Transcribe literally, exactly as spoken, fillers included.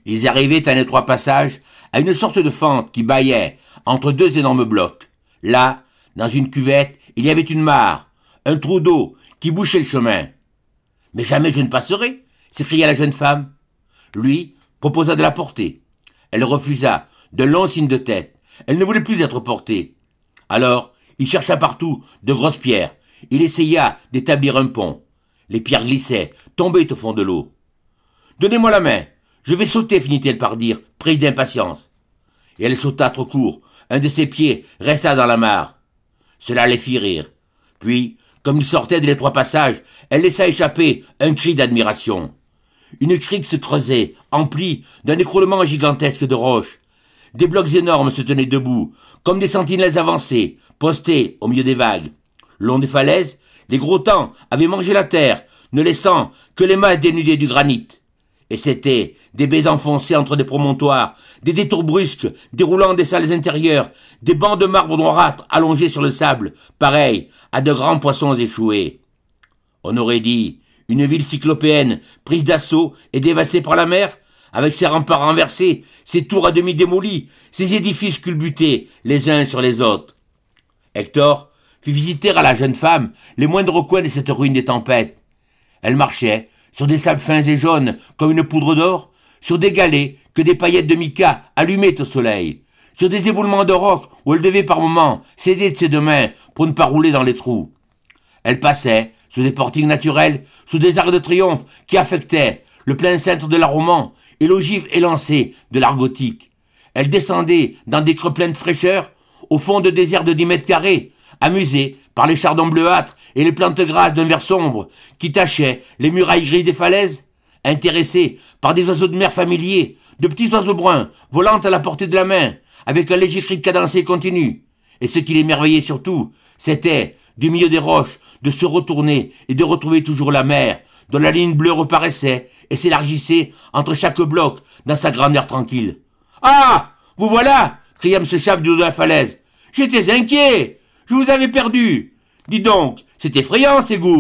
Ils arrivaient à un étroit passage, à une sorte de fente qui bâillait entre deux énormes blocs. Là, dans une cuvette, il y avait une mare, un trou d'eau qui bouchait le chemin. « Mais jamais je ne passerai !» s'écria la jeune femme. Lui proposa de la porter. Elle refusa, d'un long signe de tête. Elle ne voulait plus être portée. Alors, il chercha partout de grosses pierres. Il essaya d'établir un pont. Les pierres glissaient, tombaient au fond de l'eau. « Donnez-moi la main, je vais sauter, finit-elle par dire, prise d'impatience. Et elle sauta trop court. Un de ses pieds resta dans la mare. Cela les fit rire. Puis, comme il sortait de l'étroit passage, elle laissa échapper un cri d'admiration. Une crique se creusait, emplie d'un écroulement gigantesque de roches. Des blocs énormes se tenaient debout, comme des sentinelles avancées, postées au milieu des vagues. Le long des falaises, les gros temps avaient mangé la terre, ne laissant que les masses dénudées du granit. Et c'étaient des baies enfoncées entre des promontoires, des détours brusques déroulant des salles intérieures, des bancs de marbre noirâtre allongés sur le sable, pareils à de grands poissons échoués. On aurait dit une ville cyclopéenne prise d'assaut et dévastée par la mer, avec ses remparts renversés, ses tours à demi démolies, ses édifices culbutés les uns sur les autres. Hector fit visiter à la jeune femme les moindres coins de cette ruine des tempêtes. Elle marchait sur des sables fins et jaunes comme une poudre d'or, sur des galets que des paillettes de mica allumaient au soleil, sur des éboulements de roc où elle devait par moments s'aider de ses deux mains pour ne pas rouler dans les trous. Elle passait sous des portiques naturels, sous des arcs de triomphe qui affectaient le plein cintre de l'art roman et l'ogive élancée de l'art gothique. Elle descendait dans des creux pleins de fraîcheur, au fond de déserts de dix mètres carrés, amusée par les chardons bleuâtres et les plantes grasses d'un vert sombre qui tachaient les murailles grises des falaises, intéressée par des oiseaux de mer familiers, de petits oiseaux bruns volant à la portée de la main, avec un léger cri cadencé continu. Et ce qui l'émerveillait surtout, c'était, du milieu des roches, de se retourner et de retrouver toujours la mer, dont la ligne bleue reparaissait et s'élargissait entre chaque bloc dans sa grandeur tranquille. « Ah, vous voilà !» cria M. Chap du haut de la falaise. « J'étais inquiet, je vous avais perdu. Dis donc, c'est effrayant ces gouffres. »